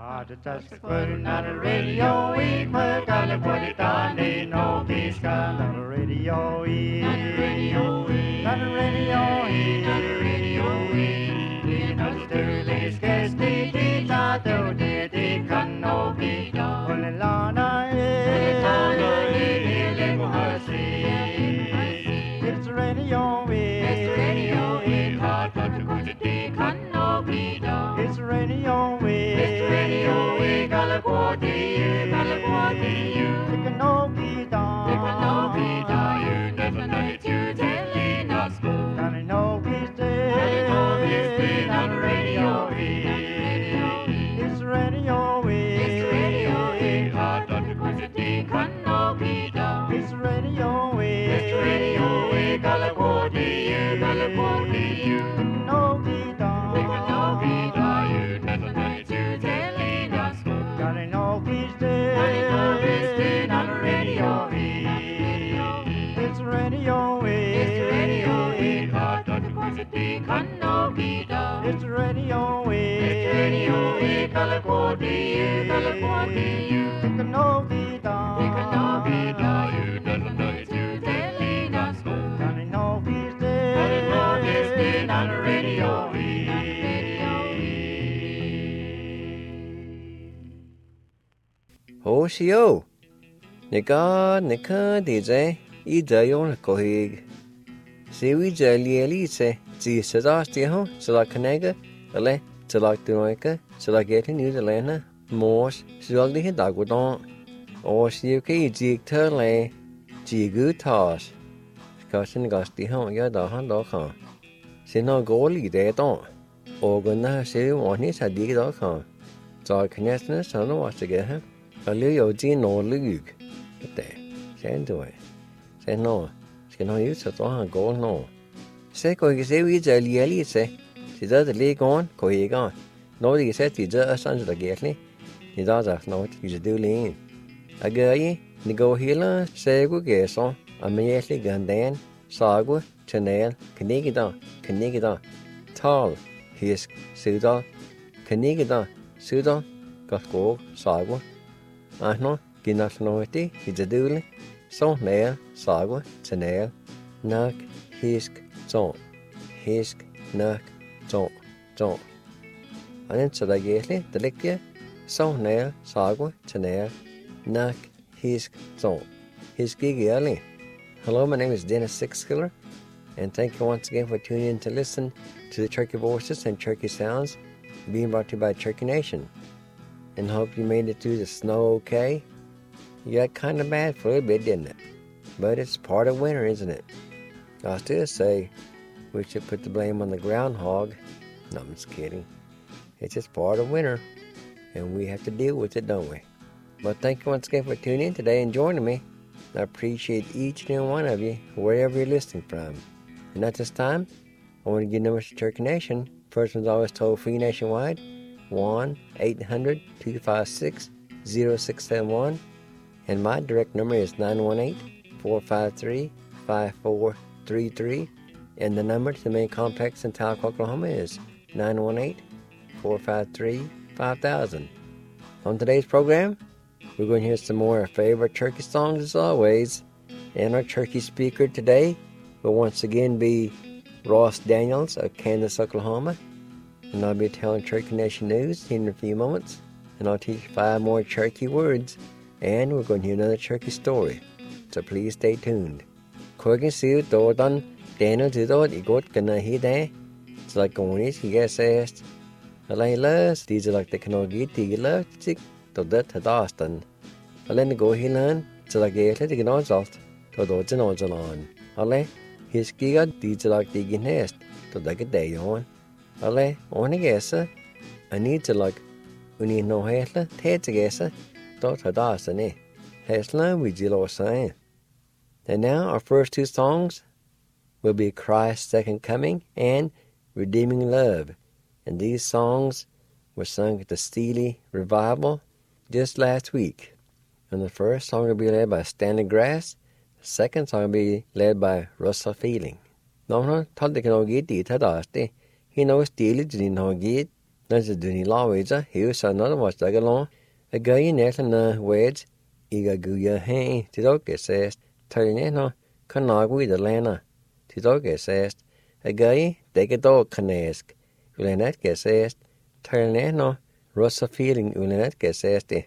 Not a radio, we put on the body down, no peace, not a radio, not a radio, not a radio, not a radio, not a dirty sketch, the tattoo, the can no be done. It's radio, it's radio, hard to go to the can no be done. It's radio, it's radio, Galaguadi, you. It can no be done. It can no be done. You never know it, you telling us. Can I know he's dead? Can I know he's dead on the radio? It's radio, it's radio, hard to go to the can no be done. It's radio, Galaguadi, you. It can no be done. It can no be done. You never know it, you telling us. Can I know he's dead? Can I know he's dead on the radio? It's radio, it's radio, hard to go to the can no be done. It's radio, Galaguadi, you. It can no be done. It can no be done. You never know it, you telling us. Can I know he's dead? Can I know he's dead on the radio? Hổ xíu, nè có đi dễ, ý giờ用có hi, xíu ý giờ lý sẽ chỉ sẽ đó chỉ không, sẽ là cái này cái, là sẽ là từ ngoài cái, sẽ là cái New Zealand mua sẽ là đi hết đại của đó, ô xíu cái gì thơ là chỉ cứ thở, có xin có tí không, giờ đó hắn đó không, xin nó cố lý để đó, ô cái nó xíu mọi người sẽ đi đó không, rồi cái này nó sẽ nó sẽ cái ha. Nếu有钱努力，对，现在，现在，现在有时做很高喏。现在个社会在理里噻，现在的理讲可以讲，哪里噻现在30多个呢？现在在哪就是丢零。啊个耶，你个去了社会个上，啊没也是简单，啥个 channel 肯定个当，tal his 收到，肯定个当，收到个个啥个。Ano, ginasnoiti, hidaduli, so nail, sagwa, chanail, nak, hisk, zon, nak, zon. Anin sadageli, delictia, so nail, sagwa, chanail, nak, hisk, zon. Hiskigiali. Hello, my name is Dennis Sixkiller, and thank you once again for tuning in to listen to the Cherokee Voices and Cherokee Sounds being brought to you by Cherokee Nation. And hope you made it through the snow okay. You got kind of bad for a bit, didn't it? But it's part of winter, isn't it? I still say we should put the blame on the groundhog. No, I'm just kidding. It's just part of winter, and we have to deal with it, don't we? But thank you once again for tuning in today and joining me. I appreciate each and every one of you, wherever you're listening from. And at this time, I want to give numbers to Cherokee Nation. First one's always toll free nationwide. 1-800-256-0671, and my direct number is 918-453-5433, and the number to the main complex in Tahlequah, Oklahoma is 918-453-5000. On today's program, we're going to hear some more favorite Cherokee songs as always, and our Cherokee speaker today will once again be Ross Daniels of Kansas, Oklahoma. And I'll be telling Cherokee Nation news in a few moments, and I'll teach 5 more Cherokee words, and we're going to hear another Cherokee story. So please stay tuned. Quirkin siu to don Daniel to do it got gonna hear that. It's like going is he gets asked. Alay lust, these are like the canogi tea love chick to that to Dawson. Alay go he learn, so like a little gnozalt to do it on. Alay, his giga these are like the ginest to the day on. Ale, on a guesser, I need to like, we need no hassle, take a guesser, don't have Dawson, eh? Hassle, we jill saying. And now, our first 2 songs will be Christ's Second Coming and Redeeming Love. And these songs were sung at the Steely Revival just last week. And the first song will be led by Stanley Grass, the second song will be led by Russell Feeling. No, thought they can all get it, he knows Steely didn't know get. Nasa duni laweza, hiu sa nada was dagalon, a guy net na weds, iga guya hey, tidoke says, tarineno, kanagui the lana, tidoke says, a guy, degado kanesk, ulenet says, tarineno, rosa feeling ulenet says de.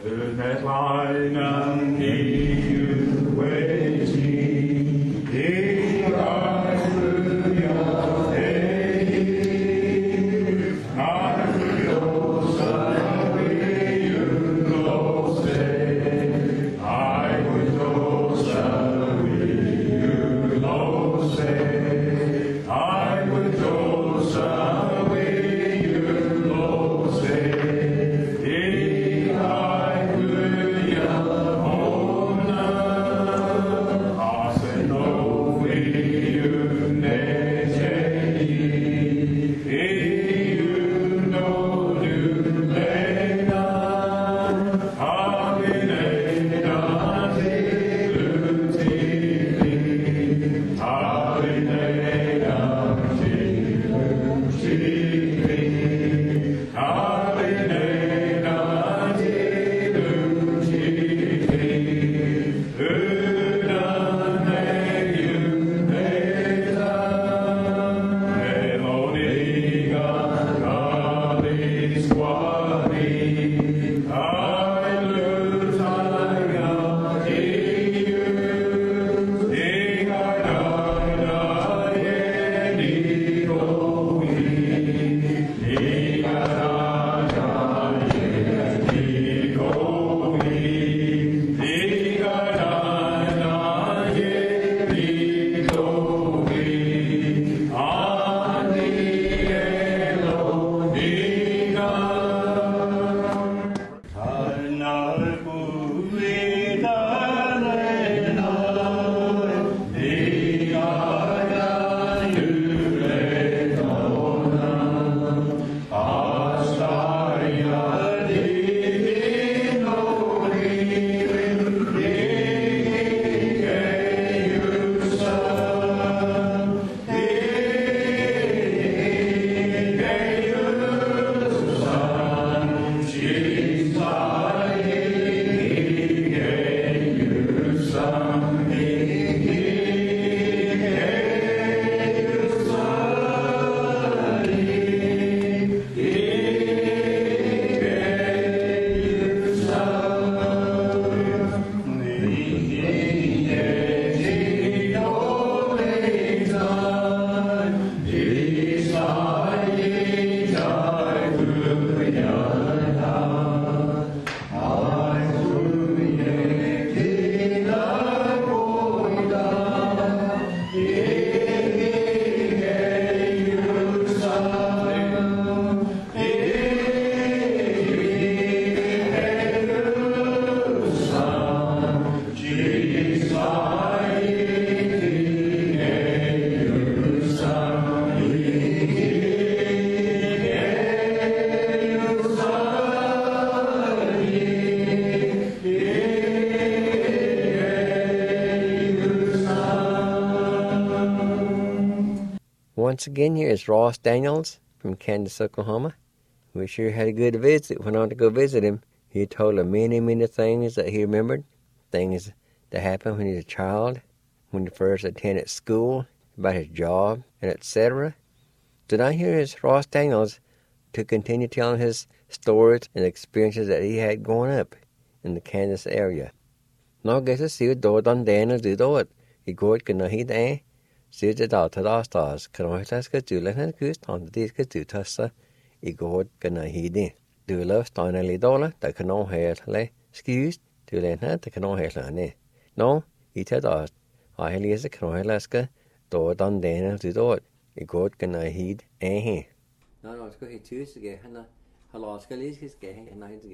Once again, here is Ross Daniels from Candace, Oklahoma. We sure had a good visit. Went on to go visit him. He told us many, many things that he remembered. Things that happened when he was a child, when he first attended school, about his job, and etc. Tonight here is Ross Daniels to continue telling his stories and experiences that he had growing up in the Kansas area. Nå guess I see what Don Daniel do do it. He go it can he there. See the daughter last stars. Can I ask you to let her goose on the disc to Tessa? He go it can he there. Do love Stanley dollar that can all hear lay. Excuse to let her that can all hear ne. No, he said us. I hear is a can I ask her. Do Don Daniel to do it. He go it can I heed he. No, it's going to Tuesday. Hello, Scully's getting a night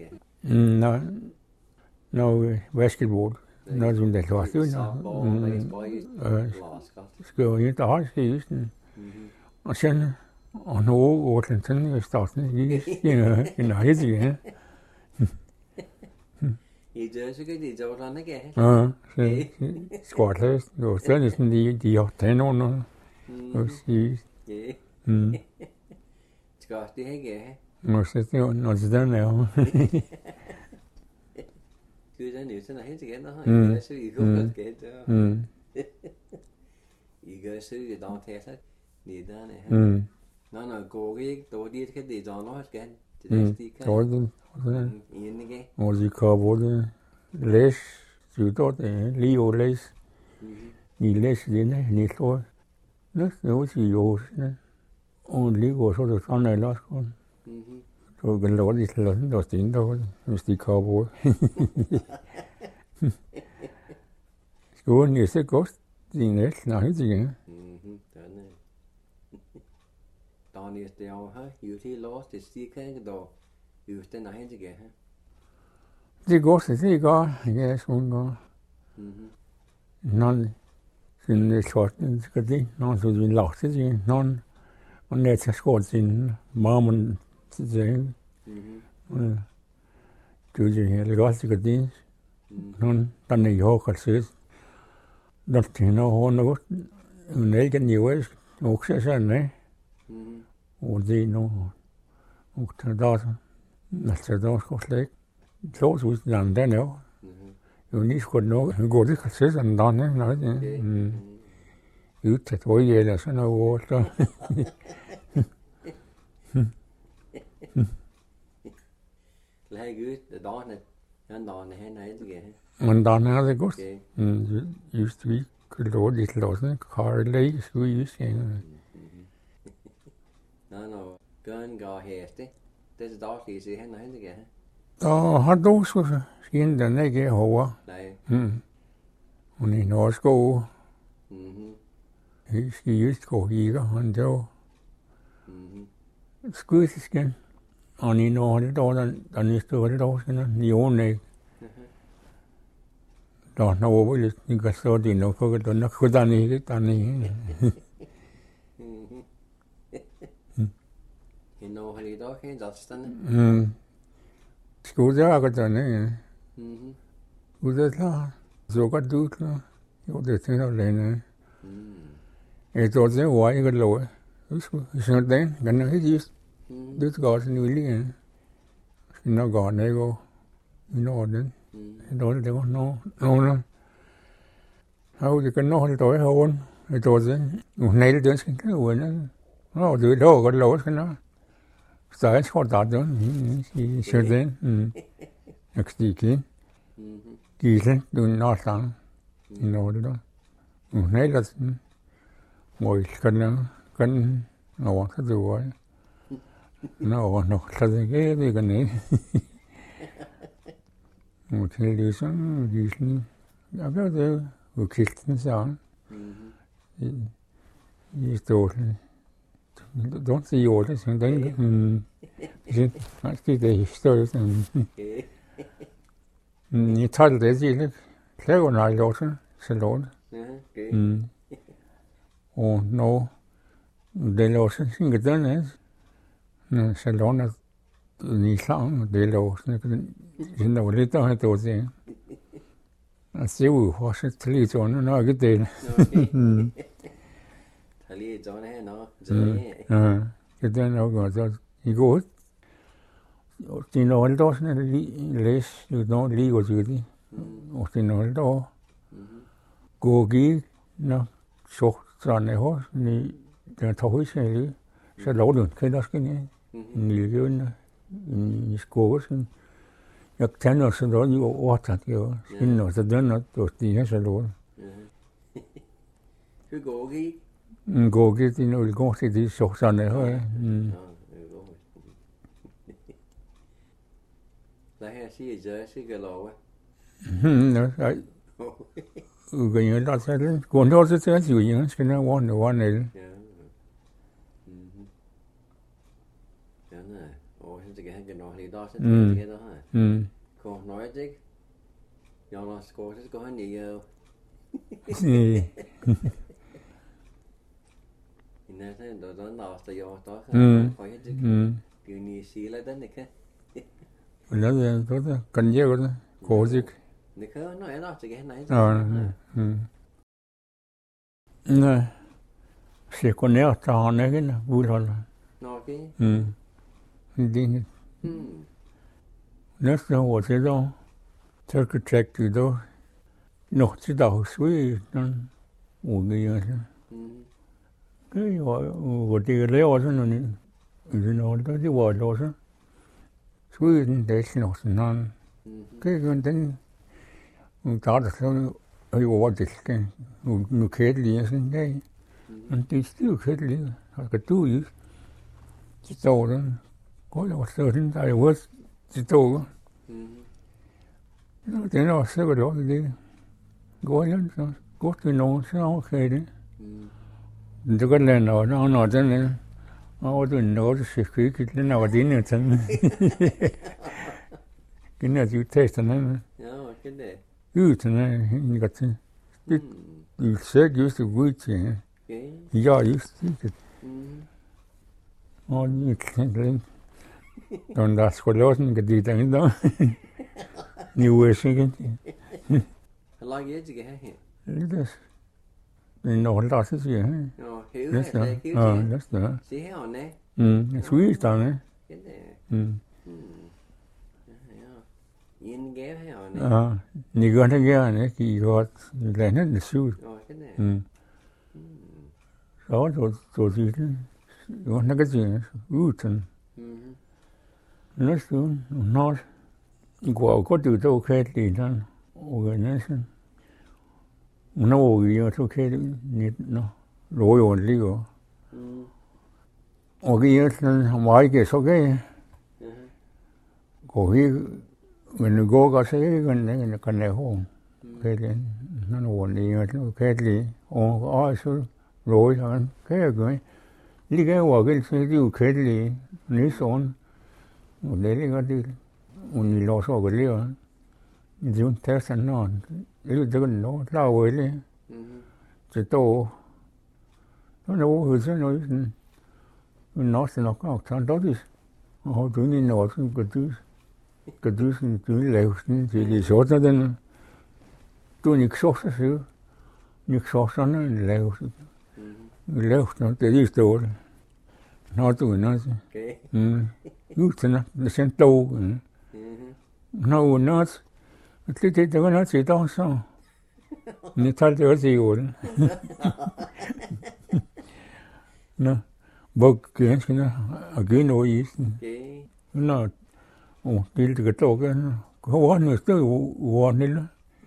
again. No, basketball. Not in the class, you know. Skal jo ikke holde skisen. Og sådan, og nu over den sådan, jeg starter i nærheden igen. I dør så kan de dog sådan ikke. Ja, så skvartlæst. Jo, så er det sådan, de har tændt under. Og skis. Skal også det ikke, Nå, så det var noget til den her. Cứ thế nếu thế này hết thì cái đó cái sự gì cũng được cái đó cái sự gì đó thế hết đi đó này nó là cô cái tổ đi cái đi cho nó hết cái thì Rồi thì yên cái og de kan både læse, så det lige at læse. De læser det, de tror. Det er jo ikke jo, og lige går så det sådan eller også. Så kan lov de til at der sten der, hvis de kan både. Skolen er så godt, de næsten har helt igen. Då ni det har ju till låst det sticker då just den här inte här. Det går så det går, ja, sådan går. Någon sin sorten skal det, någon så vi lagt det, någon og ned til skålsinen, marmen til det. Det er det godt skal det. Någon der er jo også der tænder over noget, men ikke noget, også sådan, ne? Og det er noget, og der der skal slet klart ud den der jo. Jo lige skulle noget, går det kan se sådan der, ne? Nej. Ud til tøj eller sådan noget så. Lad Gud det dårne. Han dårne han er ikke. Men der er det godt. Just vi kan lov lidt låse, Carly skulle just gænge. Nå, gøn går hæste. Det er dårligt se han er ikke. Og har du så skin den ikke over. Nej. Og i norsk og vi skal just gå hikker, han der. Skudesken. Og i norsk der næste år det år siden, i åren ikke. Der er noget lidt, det kan stå det nok, og der nok kunne der ikke. Nå, har I dog ikke dårstande? Skulle det akkurat denne, Skulle det klar? Så godt du klar? Jo, det tænker jeg længe. Jeg tror, det var ikke lov. Sådan den, kan jeg ikke just. Det skal også nu lige. Skal nok gå ned og i Norden. Det var nogen. Og det kan nok holde døje herovre. Jeg tror det. Nu nælte den skal ikke ud. Nå, det er lov godt lov, skal nok. Så jeg tror, der er den. I Sjøden. Jeg kan stikke ind. Gisen, du er nok sammen. I Norden der. Nu nælte den. Hvor I skal den over til det var. Nå, så det kan jeg ned. Og til det sådan, gisen. Jeg gør det jo kisten sammen. I stålen. Don't see all this and then faktisk det er historisk. Jeg tager det til klæder nej låse salon. Og når det låse sin den er salon er i sang det låse den der lidt der det også. Jeg ser jo også til lidt sådan når ikke det. Lige sådan her nå. Det er nok godt så i går. Det er noget der sådan læs lidt noget lige godt det. Og det er noget der går gik nå så sådan her ni der tog sig så lov du kan der skal ni miljøen i skoven. Jeg tænker så der jo overtaget jo. Inden så den er det er så lov. Hur går gik? Går det i noget går til det så sådan her. Lad her sige jeg sikkert lov. Nej. Ugen jeg der så det. Går det også til at sige, skal der være noget andet. Ja, nej. Og så kan han gøre noget der så det der her. Kom noget ikke. Jeg har skåret så går han i jo. Næsten der den der jo der. Det er ni sila den ikke. Eller det kan jeg godt. Kozik. Det kan nå er der til han nej. Nej. Sekundært der han ikke udholder. Nå okay. Din. Næste år til da, så kan trække det da. Nå, til dag, så er den udgivet. Det var det laver sådan noget. Det var det også. Så er den der nok sådan noget. Det er den. Der er så over det skal nu kædelige sådan der. Men det er stiv kædelige. Har kan du ikke? Det står den. Går jeg også sådan der er jo det står. Den er også sikkert også det. Går jeg så går til nogen så okay det. Det kan lande og når den er. Og den når det skal ikke den er det inde sådan. Den er jo testen. Ja, okay det. Uten en godt til. Det ser just det ud til. Ja, just det. Og det kan den der skulle også en det der ikke. Nu er sikkert. Hvor lang er det ikke her? Det er noget der så siger. Nå, hævet her. Ja, det er. Se her og næ. Svidesterne. En gave her og næ. Ja, ni gør det gerne, ikke? I godt landet det syv. Nå, det Så det. Jo, nok det uten. Næste uge, når I går godt ud og kan det der organisation. Når vi så kan det nå jo lige. Og det er sådan meget så kan gå her, men det går godt så ikke kan jeg ho. Kan det når det kan det og så lå han kan jeg gøre. Lige over det så det jo kan det lige sådan. Og det ligger det og ni lå så går det. Det er jo tæt sådan det kan nå lave det. Så då så noget sådan nå så nok og så det og du ni når så kan du sådan du lave sådan det sådan den du ikke så så ikke så sådan lave noget det er stort når du når så uten det sen dog når det var noget til dag så ni tager det også i orden. Nå, hvor ganske nå, og gør noget i isen. Nå, det kan dog gerne. Hvor nu stod hvor nille.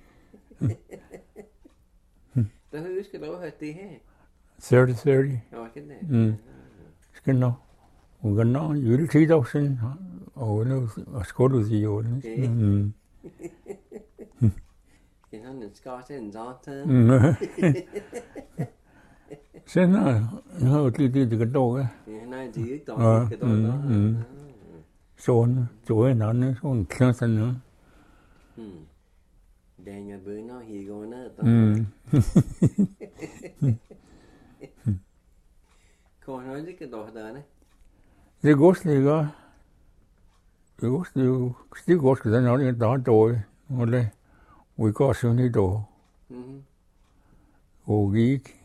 Der husker du at det her. 30. Ja, kan det. Skal nå. Og kan nå juletid også sen. Og nu skal du sige orden. Han skal til en zat. Sen har det kan dog. Ja, nej, det er ikke dog. Det kan dog. Sådan, så en anden sådan klasse nu. Den jeg begynder at hive ned. Kan han ikke dog der, ne? Det går slet godt. Det går slet godt, skal den også der dog. Og det vi går sådan i dag. Og gik.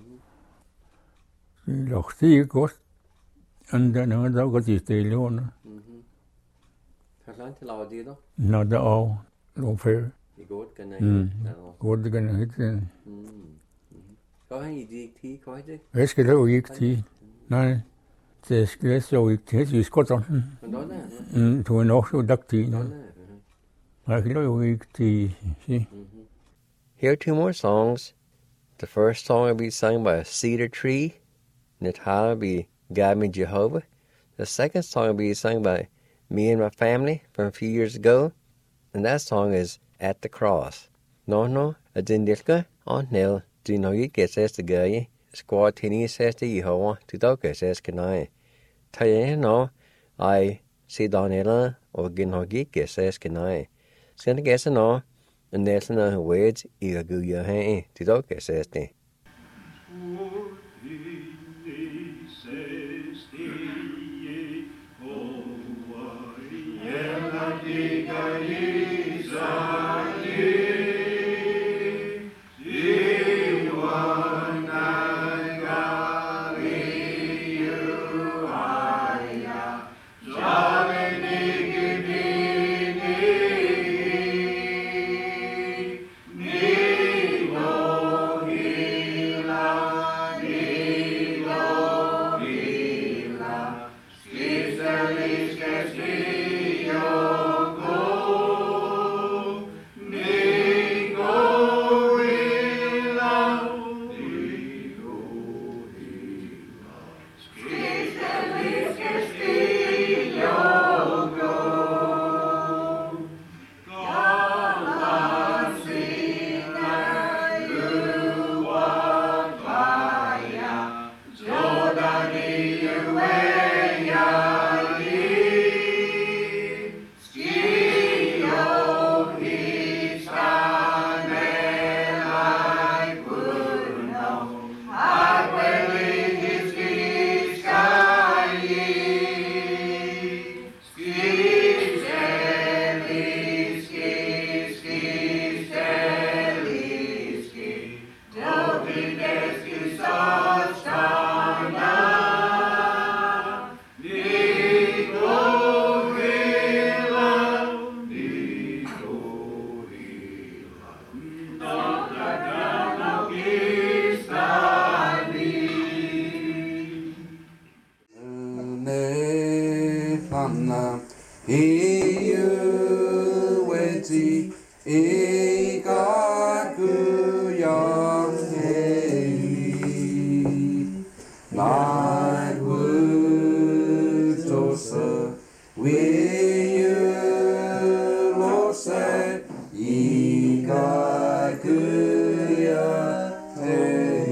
Det lå stigt godt. Og den er der godt i stille under. Hvor langt til laver det da? Når der er nogle færre. Det er godt, kan jeg. Godt, det kan jeg ikke. Går han i det tid, kan det? Jeg skal lave ikke tid. Nej, det skal jeg så ikke tid. Det er godt sådan. Du er nok så dagtig. I can do Here are two more songs. The first song will be sung by Cedar Tree. Natal will be Guide Me Jehovah. The second song will be sung by me and my family from a few years ago. And that song is At the Cross. No, I didn't get on nail. Do you know you get says the guy? Squad tinny says the Jehovah. To dog says can I? Tell you no, I see Donella or Ginhogi says can I? Skal jeg gæste nå, og næsten af words I kan give jer her til dog kan sætte det. Ja. na hiu weti I ka kuyang hei Nai wu tosa we you lo se I ka kuyang hei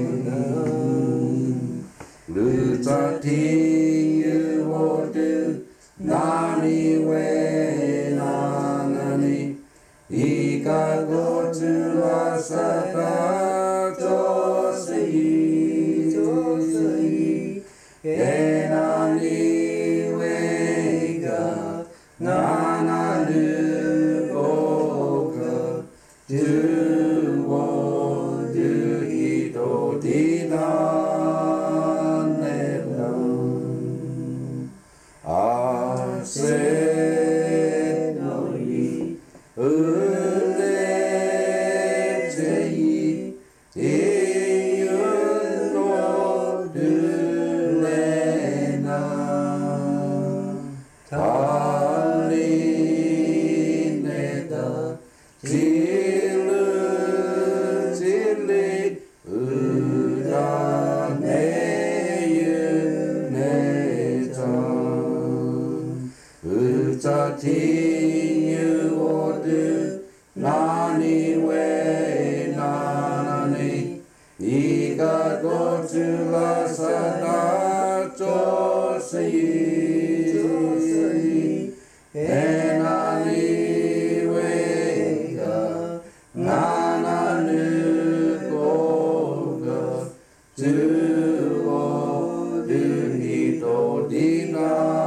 Lu ta ti you wo du Nani we nanani I ka go to la sata tosi E nani we ga Nana du go ga Du wo du I do di na ne lang I say no ye Nani we nanani Ika go to la sada tosi Enani we ga Nananu go ga Tu o du hito dina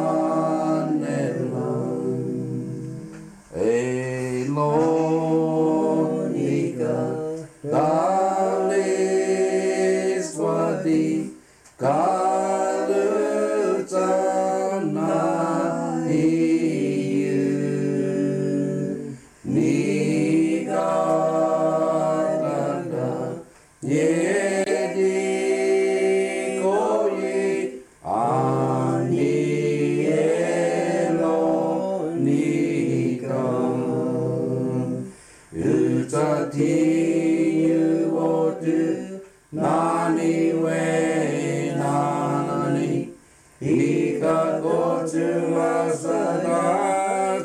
Elonika Dale Swati Kalutana Hiyu Nigadanda Yedi Koyi Ani Elonika Utati Uotu Nani we nanani Ika go to la sada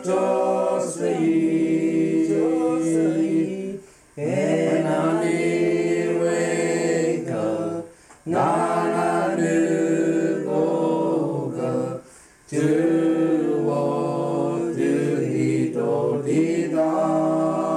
tosi Enani we ga Nananu go ga Tu wo du hito dida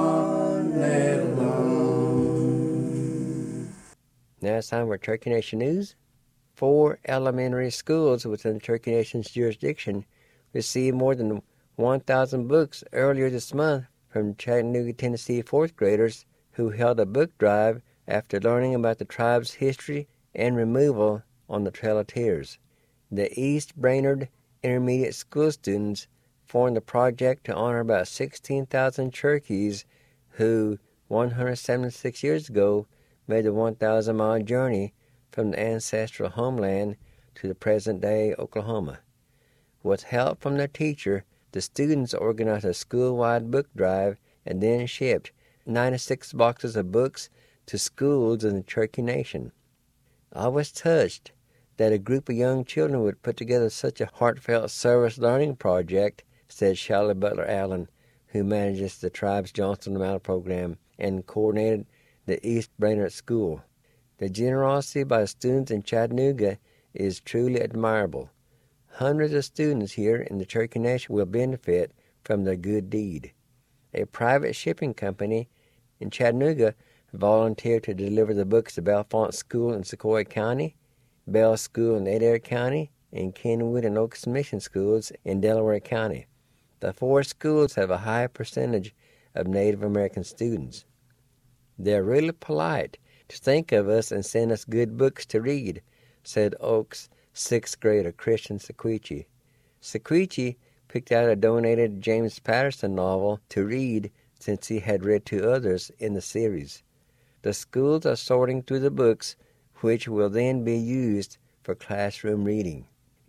Now it's time for Cherokee Nation News. 4 elementary schools within the Cherokee Nation's jurisdiction received more than 1,000 books earlier this month from Chattanooga, Tennessee 4th graders who held a book drive after learning about the tribe's history and removal on the Trail of Tears. The East Brainerd Intermediate School students formed the project to honor about 16,000 Cherokees who, 176 years ago, made the 1,000-mile journey from the ancestral homeland to the present-day Oklahoma. With help from their teacher, the students organized a school-wide book drive and then shipped 96 boxes of books to schools in the Cherokee Nation. I was touched that a group of young children would put together such a heartfelt service learning project, said Charlotte Butler Allen, who manages the tribe's Johnson Model program and coordinated the East Brainerd School. The generosity by the students in Chattanooga is truly admirable. Hundreds of students here in the Cherokee Nation will benefit from their good deed. A private shipping company in Chattanooga volunteered to deliver the books to Bellefonte School in Sequoyah County, Bell School in Adair County, and Kenwood and Oaks Mission Schools in Delaware County. The 4 schools have a high percentage of Native American students. They're really polite to think of us and send us good books to read, said Oaks' 6th grader Christian Sequici. Sequici picked out a donated James Patterson novel to read since he had read 2 others in the series. The schools are sorting through the books, which will then be used for classroom reading.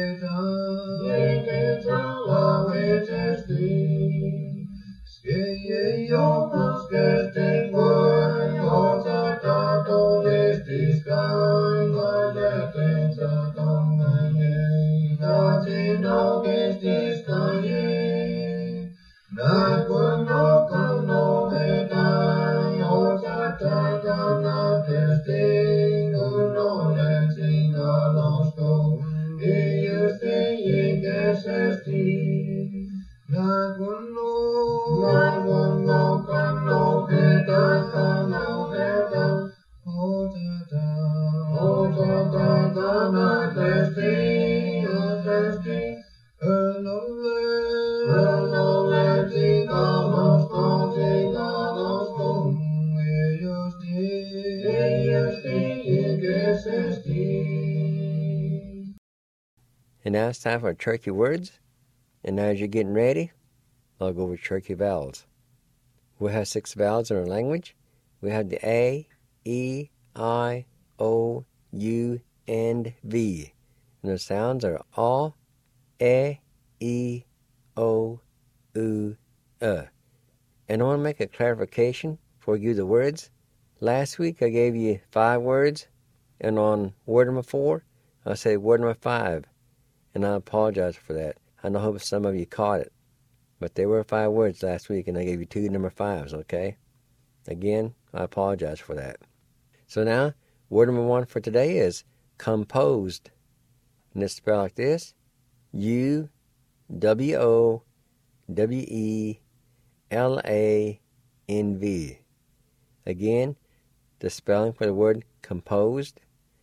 And now it's time for Cherokee words. And now as you're getting ready, I'll go over Cherokee vowels. We have 6 vowels in our language. We have the A, E, I, O, U, and V. And the sounds are A, E, O, U, And I want to make a clarification before I give you the words. Last week I gave you 5 words, and on word number 4, I said word number 5. And I apologize for that. I hope some of you caught it. But there were 5 words last week, and I gave you 2 number 5s, okay? Again, I apologize for that. So now, word number 1 for today is composed. And it's spelled like this: U-W-O-W-E-L-A-N-V. Again, the spelling for the word composed: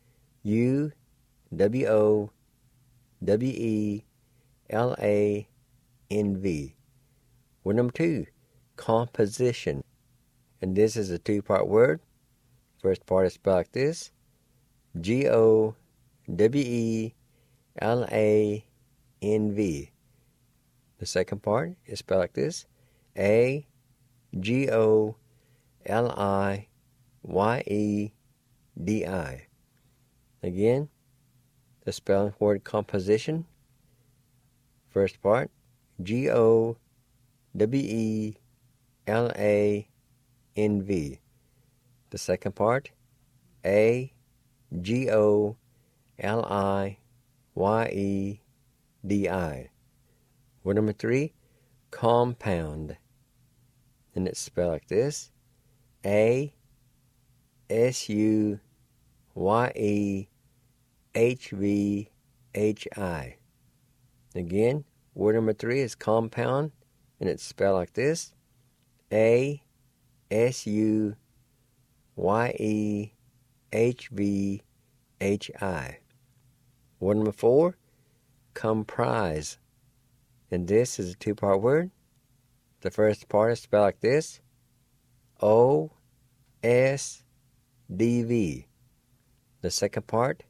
U-W-O-W-E-L-A-N-V. Word number 2, composition. And this is a 2-part word. First part is spelled like this: G-O-W-E-L-A-N-V. The second part is spelled like this: A-G-O-L-I-Y-E-D-I. Again, the spelling for word composition. First part, G-O-W-E-L-A-N-V. The second part, A-G-O-L-I-Y-E-D-I. Word number 3, compound. And it's spelled like this: A-S-U-Y-E-H-V-H-I. Again, word number 3 is compound, and it's spelled like this: A-S-U-Y-E-H-V-H-I. Word number 4, comprise. And this is a 2-part word. The first part is spelled like this: O-S-D-V. The second part,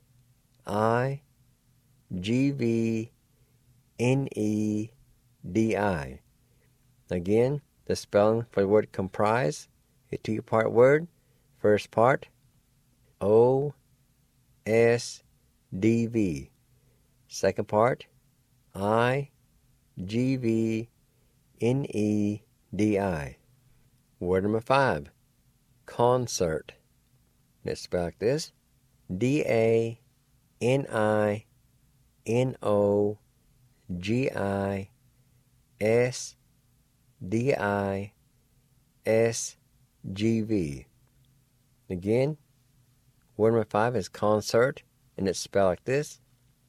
I-G-V-N-E-D-I. Again, the spelling for the word comprise, a 2-part word. First part, O-S-D-V. Second part, I-G-V-N-E-D-I. Word number 5, concert. It's spelled like this: D-A-N-I-N-O-G-I-S-D-I-S-G-V. Again, word number 5 is concert, and it's spelled like this: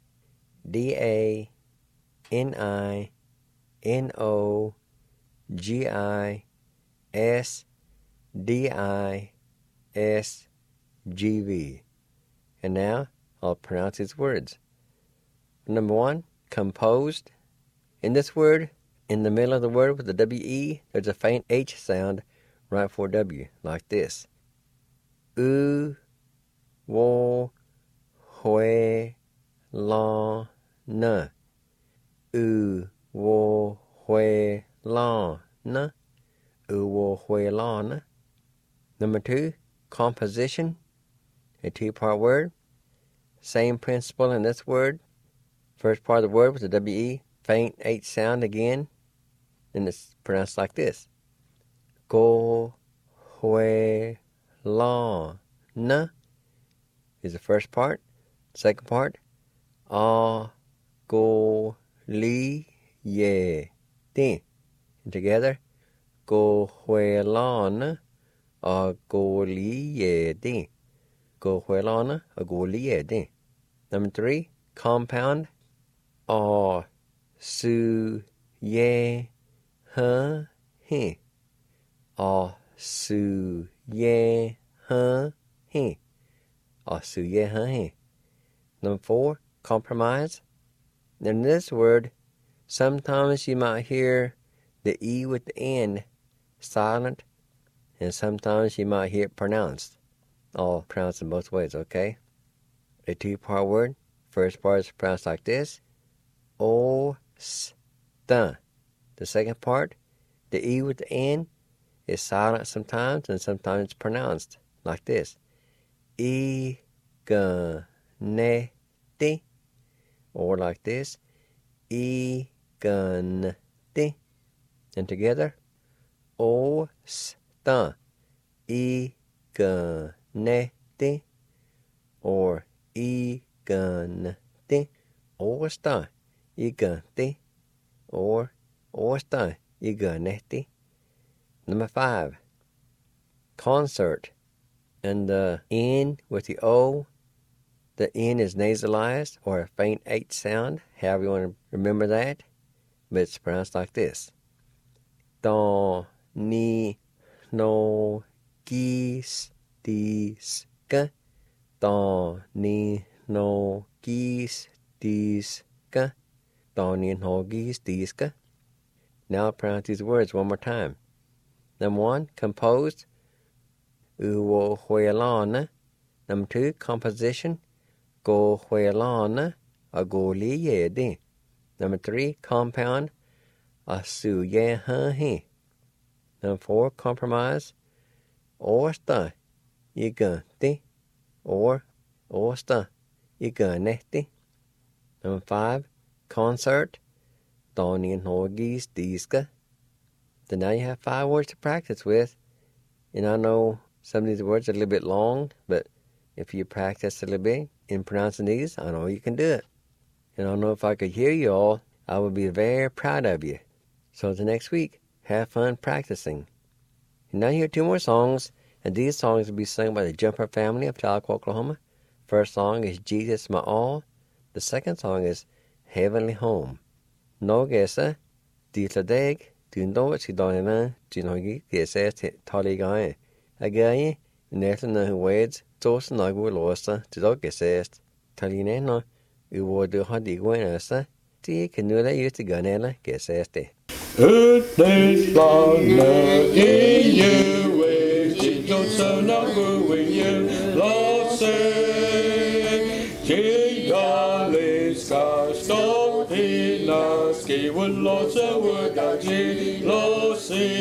D-A-N-I-N-O-G-I-S-D-I-S-G-V. And now, I'll pronounce these words. Number 1, composed. In this word, in the middle of the word with the W-E, there's a faint H sound right before W, like this: U-wo-hue-lan-na. U-wo-hue-lan-na. U-wo-hue-lan-na. Number 2, composition, a 2-part word. Same principle in this word. First part of the word with the W-E, faint H sound again, and it's pronounced like this. Go, hue, la, na is the first part. Second part, a, go, li, ye, din. And together, go, hue, la, na, a, go, li, ye, din. Go, hue, la, na, a, go, li, ye, din. Number 3, compound, a, su, ye, huh, he. A, su, ye, huh, he. A, su, ye, huh, he. Number 4, compromise. In this word, sometimes you might hear the E with the N silent, and sometimes you might hear it pronounced. All pronounced in both ways, okay? A 2-part word. First part is pronounced like this. O, s, dun. The second part, the E with the N is silent sometimes, and sometimes it's pronounced like this. E, g, ne, di. Or like this. E, g, n, di. And together. O, s, dun. E, g, ne, di. Or E, g, n, di. O, s, dun. E, g, di. Or O, s, dun. E, g, ne, di. Number 5, concert. And the N with the O, the N is nasalized or a faint H sound, however you want to remember that. But it's pronounced like this. Do, ni, no, gis, dis, ka. Do, ni, no, gis, dis, ka. Do, ni, no, gis, dis, ka. Now I'll pronounce these words one more time. Number 1, composed. Uwo huelana. Number 2, composition. Go huelana. A go li ye di. Number 3, compound. A su ye ha hi. Number 4, compromise. O sta. I ga di. Or o sta. I ga ne di. Number 5, concert. Do ni no gis diska. So now you have 5 words to practice with. And I know some of these words are a little bit long, but if you practice a little bit in pronouncing these, I know you can do it. And I know if I could hear you all, I would be very proud of you. So the next week, have fun practicing. And now you hear 2 more songs, and these songs will be sung by the Jumper family of Tahlequah, Oklahoma. First song is Jesus My All. The second song is Heavenly Home. No gesa, ditladeg, Dundo si donina, Jinogi, gesa taligae. Again, Nathan who wades, Tosa Nagu Losa, to dog gesest, Talineno, Uwo do Hadigwenasa, Ti Canula used to Ganella, geseste. Utdeslagna är ju Josarna buingen låse Tjejaliska stoppina Skriven låse vårdaji låse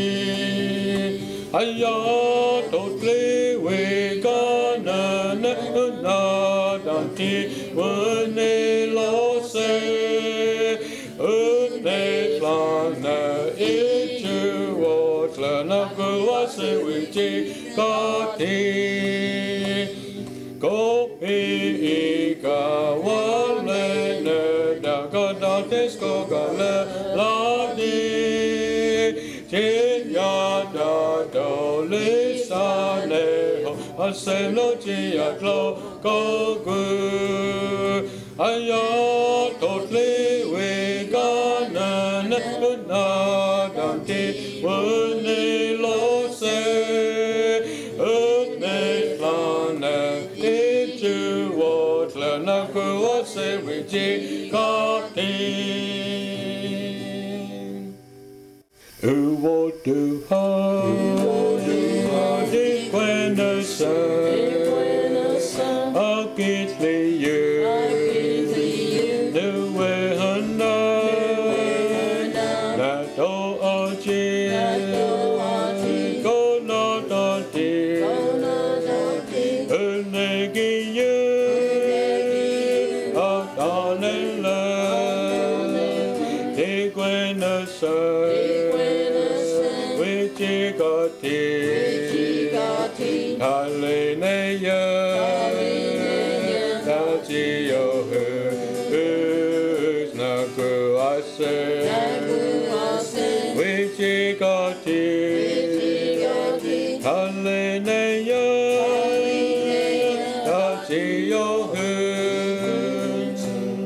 Ajat och klewe gana nadan ti vune låse Utdeslagna Lana kuwase wichi kati ko ika wale ne da da tesko gale ladi chiya da do lisane ho aselo chiya klo kogu aya totli we gana na danti wone lose utneslana itu wotlana kuwase wichi kati uwo du ha di kwenasa akitli you nuwe hana nato oji Unegi you, a darling love. Te gwena sa Wichigati Kaleneya Tachiyo Hus Nagu Ase Wichigati Kaleneya Tachiyo Hus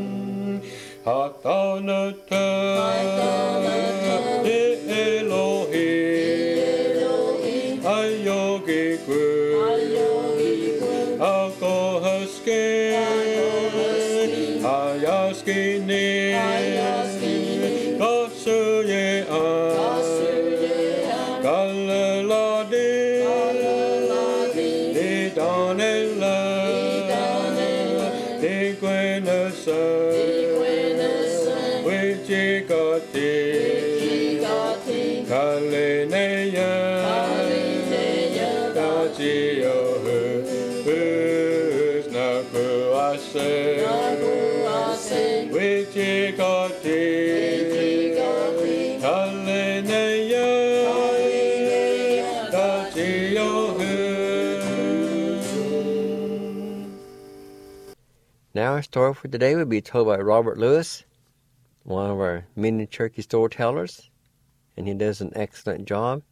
Hatanata Now our story for today will be told by Robert Lewis, one of our mini Cherokee storytellers, and he does an excellent job,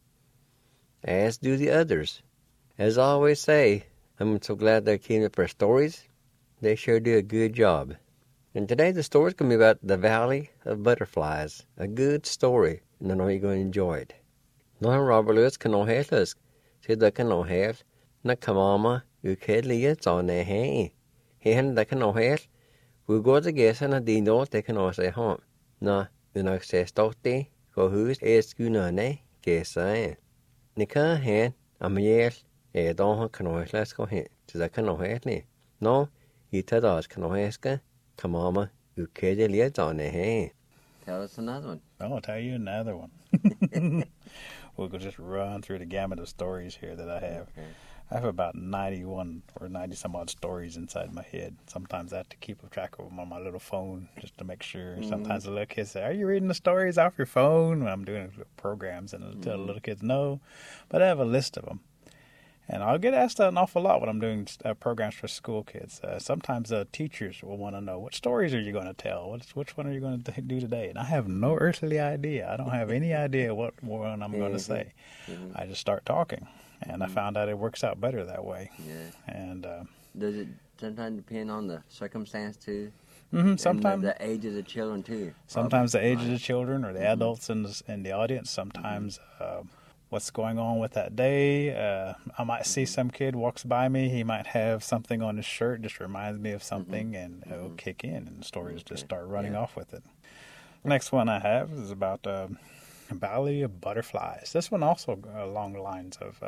as do the others. As I always say, I'm so glad they came up for stories. They sure do a good job. And today the story is going to be about the Valley of Butterflies, a good story, and I know you're going to enjoy it. Nå Robert Lewis kan nå helt løsk, så det kan nå helt, når kamama ukedelige sånne hei. Hen det kan nå helt, vi går til gæserne de nå, det kan nå se ham. Nå, vi nok se stort det, gå hus skynerne gæserne. Nika hen, amjel, då kan nå helt løsk gå hen, så det kan nå helt lige. Nå, I tadas kan nå hæske, kamama ukedelige sånne hei. Tell us another one. I'll tell you another one. We'll just run through the gamut of stories here that I have. Okay. I have about 91 or 90 some odd stories inside my head. Sometimes I have to keep track of them on my little phone just to make sure. Mm-hmm. Sometimes the little kids say, "Are you reading the stories off your phone?" When I'm doing programs, and I'll tell the little kids no. But I have a list of them. And I'll get asked that an awful lot when I'm doing programs for school kids. Sometimes teachers will want to know, what stories are you going to tell? Which one are you going to do today? And I have no earthly idea. I don't have any idea what one I'm going to say. Mm-hmm. I just start talking. And I found out it works out better that way. Yeah. And does it sometimes depend on the circumstance, too? Mm-hmm, sometimes the age of the children, too. Sometimes the age of the children or the adults in the audience. Sometimes... what's going on with that day. I might see some kid walks by me. He might have something on his shirt, just reminds me of something, and it'll kick in, and the stories just start running off with it. The next one I have is about a Valley of Butterflies. This one also along the lines of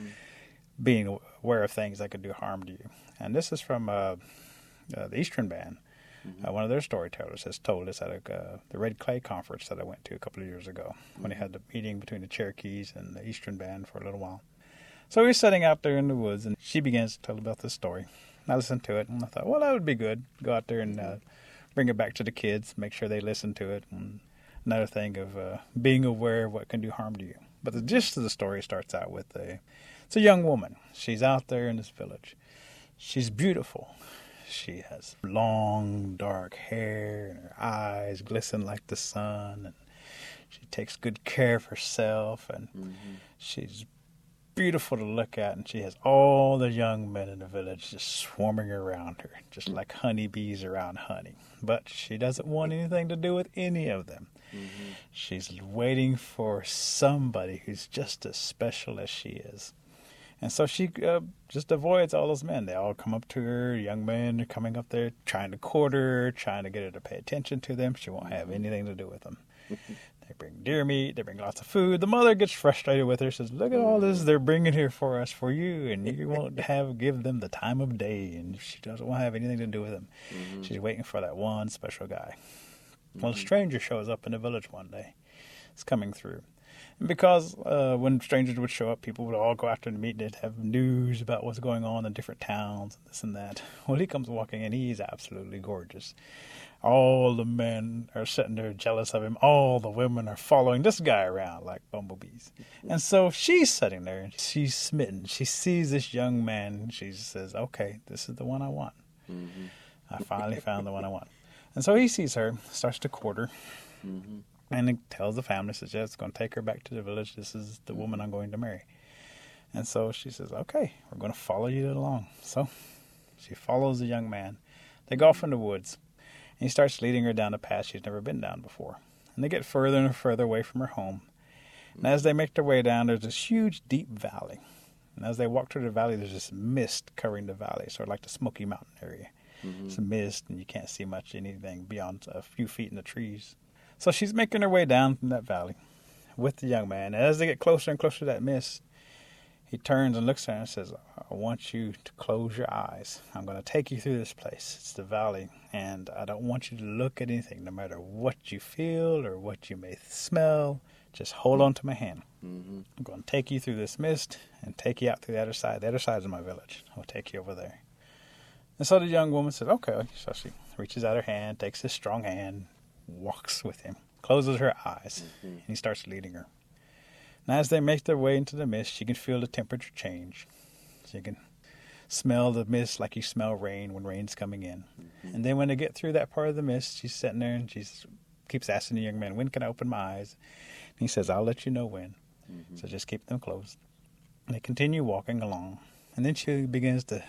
being aware of things that could do harm to you. And this is from the Eastern Band. One of their storytellers has told us at the Red Clay conference that I went to a couple of years ago when he had the meeting between the Cherokees and the Eastern Band for a little while. So we were sitting out there in the woods, and she begins to tell about this story. I listened to it, and I thought, well, that would be good. Go out there and bring it back to the kids, make sure they listen to it. And another thing of being aware of what can do harm to you. But the gist of the story starts out with it's a young woman. She's out there in this village. She's beautiful. She has long, dark hair, and her eyes glisten like the sun, and she takes good care of herself, and she's beautiful to look at, and she has all the young men in the village just swarming around her, just like honeybees around honey. But she doesn't want anything to do with any of them. She's waiting for somebody who's just as special as she is. And so she just avoids all those men. They all come up to her, young men are coming up there, trying to court her, trying to get her to pay attention to them. She won't have anything to do with them. They bring deer meat, they bring lots of food. The mother gets frustrated with her, says, "Look at all this they're bringing here for us, for you, and you won't give them the time of day." And she doesn't want to have anything to do with them. She's waiting for that one special guy. Well, a stranger shows up in the village one day. It's coming through. And because when strangers would show up, people would all go after the meet. They'd have news about what's going on in different towns and this and that. Well, he comes walking in. He's absolutely gorgeous. All the men are sitting there jealous of him. All the women are following this guy around like bumblebees. And so she's sitting there and she's smitten. She sees this young man and she says, okay, this is the one I want. Mm-hmm. I finally found the one I want. And so he sees her, starts to court her, Mm-hmm. and he tells the family, says, yeah, it's going to take her back to the village. This is the woman I'm going to marry. And so she says, okay, we're going to follow you along. So she follows the young man. They go off in the woods. And he starts leading her down a path she's never been down before. And they get further and further away from her home. And as they make their way down, there's this huge, deep valley. And as they walk through the valley, there's this mist covering the valley, sort of like the Smoky Mountain area. Mm-hmm. It's a mist, and you can't see much anything beyond a few feet in the trees. So she's making her way down from that valley with the young man. And as they get closer and closer to that mist, he turns and looks at her and says, I want you to close your eyes. I'm going to take you through this place. It's the valley, and I don't want you to look at anything, no matter what you feel or what you may smell. Just hold on to my hand. Mm-hmm. I'm going to take you through this mist and take you out through the other side. The other side is my village. I'll take you over there. And so the young woman says, okay. So she reaches out her hand, takes his strong hand, walks with him, closes her eyes, and he starts leading her. Now, as they make their way into the mist, she can feel the temperature change. She can smell the mist like you smell rain when rain's coming in. Mm-hmm. And then when they get through that part of the mist, she's sitting there and she keeps asking the young man, when can I open my eyes? And he says, I'll let you know when. Mm-hmm. So just keep them closed. And they continue walking along. And then she begins to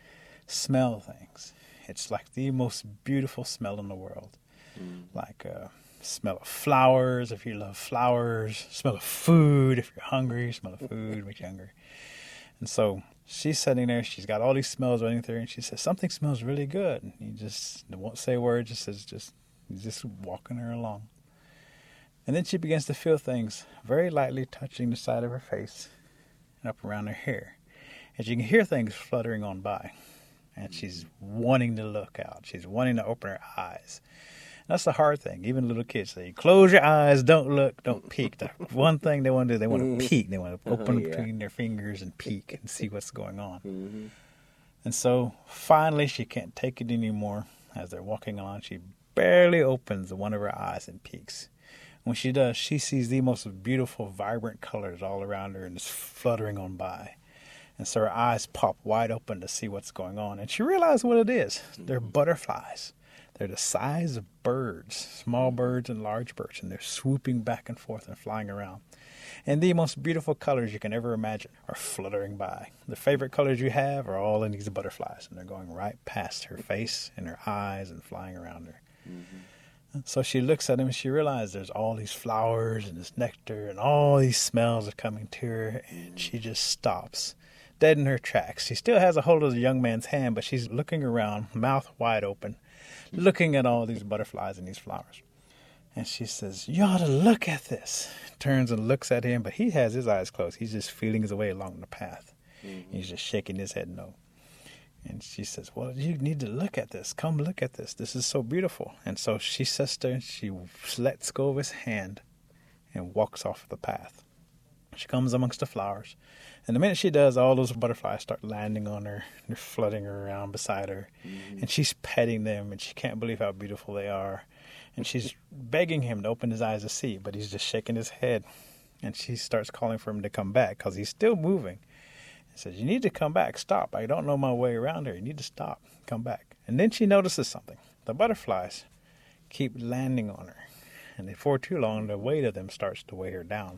smell things. It's like the most beautiful smell in the world. Mm-hmm. Like smell of flowers, if you love flowers. Smell of food, if you're hungry. Smell of food, makes you hungry. And so she's sitting there. She's got all these smells running through, and she says, something smells really good. And he just won't say a word, he's just walking her along. And then she begins to feel things very lightly touching the side of her face and up around her hair. And she can hear things fluttering on by. And she's wanting to look out. She's wanting to open her eyes. That's the hard thing. Even little kids say, close your eyes, don't look, don't peek. The one thing they want to do, they want to peek. They want to open between their fingers and peek and see what's going on. Mm-hmm. And so finally she can't take it anymore. As they're walking along, she barely opens one of her eyes and peeks. When she does, she sees the most beautiful, vibrant colors all around her and it's fluttering on by. And so her eyes pop wide open to see what's going on. And she realizes what it is. They're butterflies. They're the size of birds, small birds and large birds, and they're swooping back and forth and flying around. And the most beautiful colors you can ever imagine are fluttering by. The favorite colors you have are all in these butterflies, and they're going right past her face and her eyes and flying around her. Mm-hmm. So she looks at him and she realizes there's all these flowers and this nectar and all these smells are coming to her, and she just stops, dead in her tracks. She still has a hold of the young man's hand, but she's looking around, mouth wide open, looking at all these butterflies and these flowers. And she says, you ought to look at this. Turns and looks at him, but he has his eyes closed. He's just feeling his way along the path. Mm-hmm. He's just shaking his head no. And she says, well, you need to look at this. Come look at this. This is so beautiful. And so she sits there and she lets go of his hand and walks off the path. She comes amongst the flowers. And the minute she does, all those butterflies start landing on her. They're flooding her around beside her. Mm-hmm. And she's petting them, and she can't believe how beautiful they are. And she's begging him to open his eyes to see, but he's just shaking his head. And she starts calling for him to come back because he's still moving. He says, you need to come back. Stop. I don't know my way around here. You need to stop. Come back. And then she notices something. The butterflies keep landing on her. And before too long, the weight of them starts to weigh her down.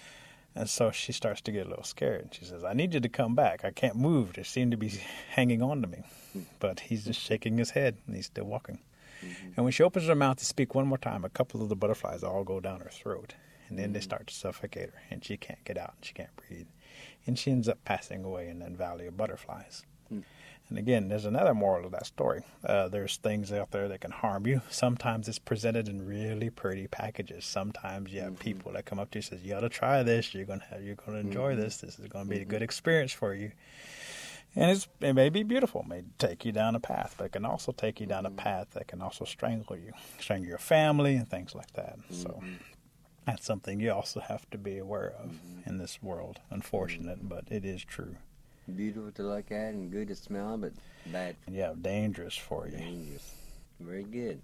And so she starts to get a little scared. She says, I need you to come back. I can't move. They seem to be hanging on to me. But he's just shaking his head, and he's still walking. Mm-hmm. And when she opens her mouth to speak one more time, a couple of the butterflies all go down her throat. And then they start to suffocate her, and she can't get out, and she can't breathe. And she ends up passing away in that valley of butterflies. Mm. And again, there's another moral of that story. There's things out there that can harm you. Sometimes it's presented in really pretty packages. Sometimes you have people that come up to you and says, you ought to try this. You're going to enjoy this. This is going to be a good experience for you. And it may be beautiful. It may take you down a path, but it can also take you down a path that can also strangle you, strangle your family and things like that. So that's something you also have to be aware of in this world. Unfortunate, but it is true. Beautiful to look at and good to smell, but bad. Yeah, dangerous for you. Dangerous. Very good.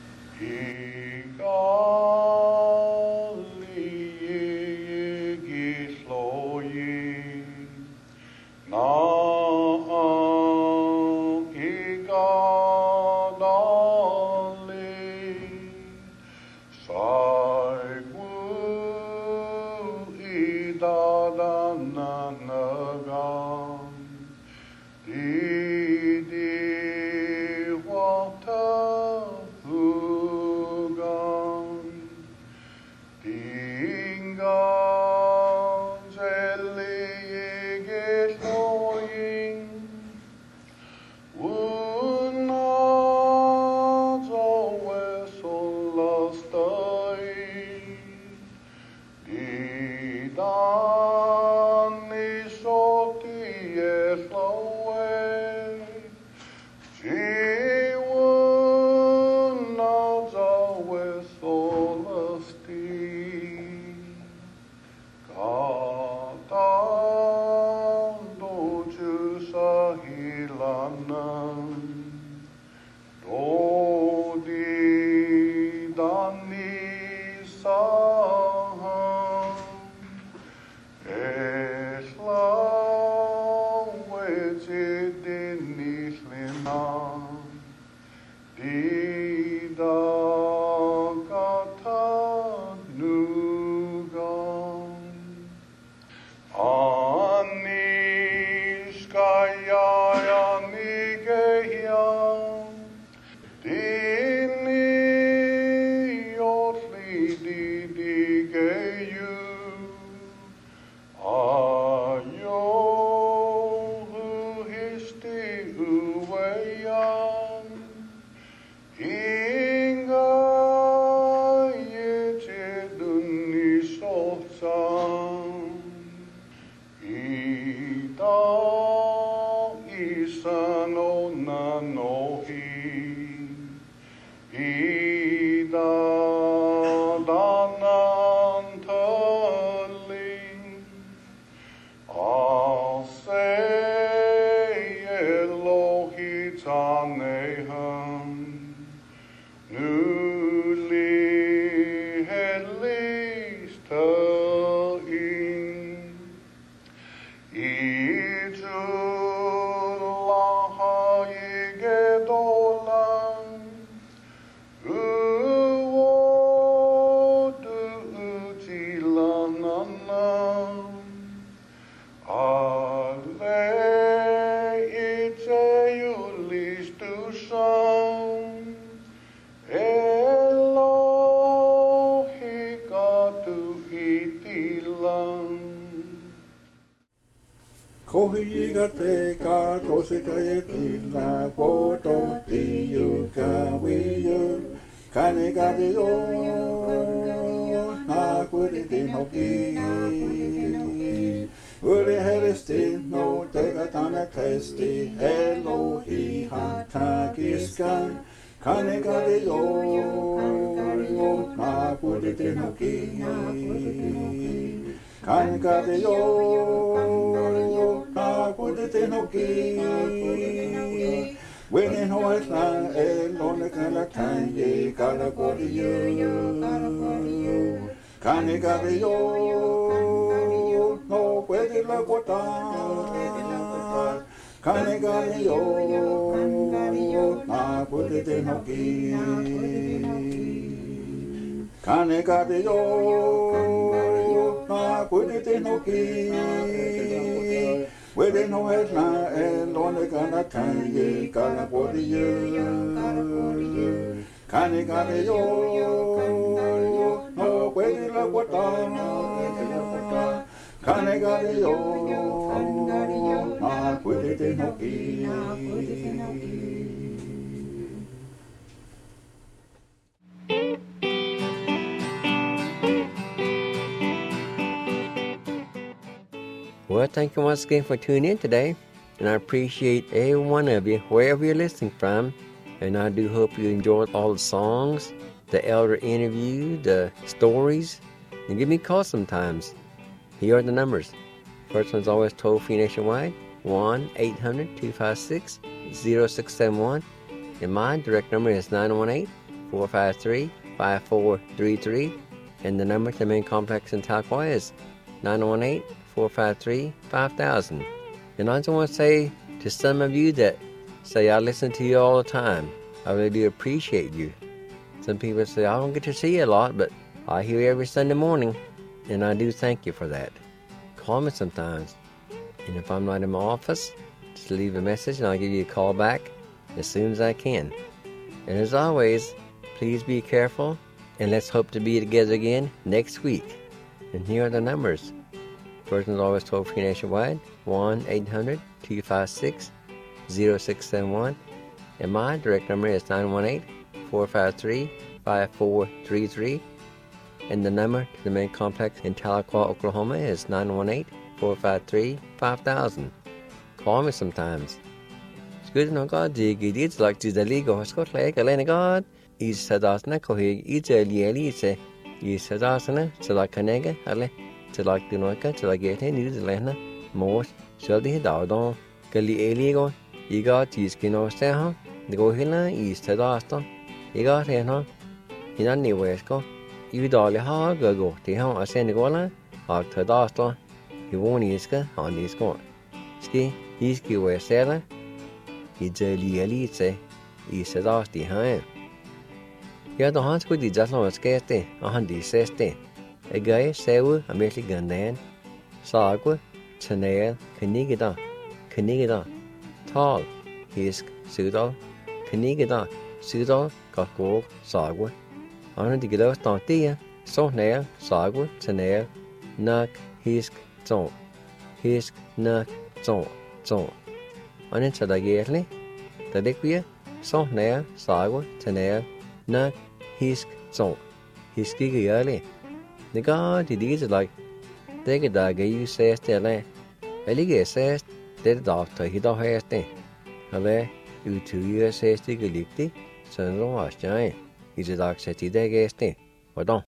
Kohiga te ka kosika e kila poto ti yu ka wiyu kane ka te yo na kuri te no ki uri heristi no te ka tana testi Elohi hata kiskan kane ka te yo na kuri te no ki kane ka te yo Kude te no ki Wene no e la e lone kala kanye kala kodi yo Kane kare yo No puede la kota Kane kare yo Na kude te no ki Kane kare yo Na kude te no ki Wede no es la el one kana kanye kana kodi yo Kane kare yo No puede la kota Kane kare yo Na puede te no ki Well, thank you once again for tuning in today, and I appreciate every one of you, wherever you're listening from, and I do hope you enjoyed all the songs, the elder interview, the stories, and give me a call sometimes. Here are the numbers. First one's always toll-free nationwide, 1-800-256-0671, And my direct number is 918-453-5433. And the number to the main complex in Tahlequah is 918-453-5000. And I just want to say to some of you that say I listen to you all the time, I really do appreciate you. Some people say I don't get to see you a lot, but I hear you every Sunday morning, and I do thank you for that. Call me sometimes, and if I'm not in my office, just leave a message and I'll give you a call back as soon as I can. And as always, please be careful, and let's hope to be together again next week. And here are the numbers. First is always toll-free nationwide, 1-800-256-0671. And my direct number is 918-453-5433. And the number to the main complex in Tahlequah, Oklahoma is 918-453-5000. Call me sometimes. Good no God, digits like the Ligo, Scott Lake, Elena God, is Sadasna, Kohig, Elise, is Sadasana, Salakanega, Ale, Salak Dunoka, Salagate, New Zealand, Morse, Sheldy Dowdon, Gali Eligo, you got Yiskino Staha, the Gohilla, is Sadasta, you got Hena, in any Wesco, you dolly hog, go, the home, I send the Gola, or Tadasta, you won't iska on this score. Ski, Iski West Sailor. I Elise, I Sadasti Hain. Jeg har hans kunne de jaslo skete, og han de seste. Egay sewu ameli gandan. Sagwa, Tanel, Kanigida, Tall, Hisk, Sudal, Kanigida, Sudal, Kakog, Sagwa. Han de gelo stantia, Sonel, Sagwa, Tanel, Nak, Hisk, Zon. Hisk, Nak, Zon. Anin Sadagirli, Tadiquia, Sonel, Sagwa, Tanel, Nak, Hisk, Zon. Hiski early. The God did these like take a dog, you says the land. Elige says, the doctor, he don't have thing. Ale, you 2 years says the Galicti, Son of Wash Giant. He's a dog, says he day gas thing. Or don't.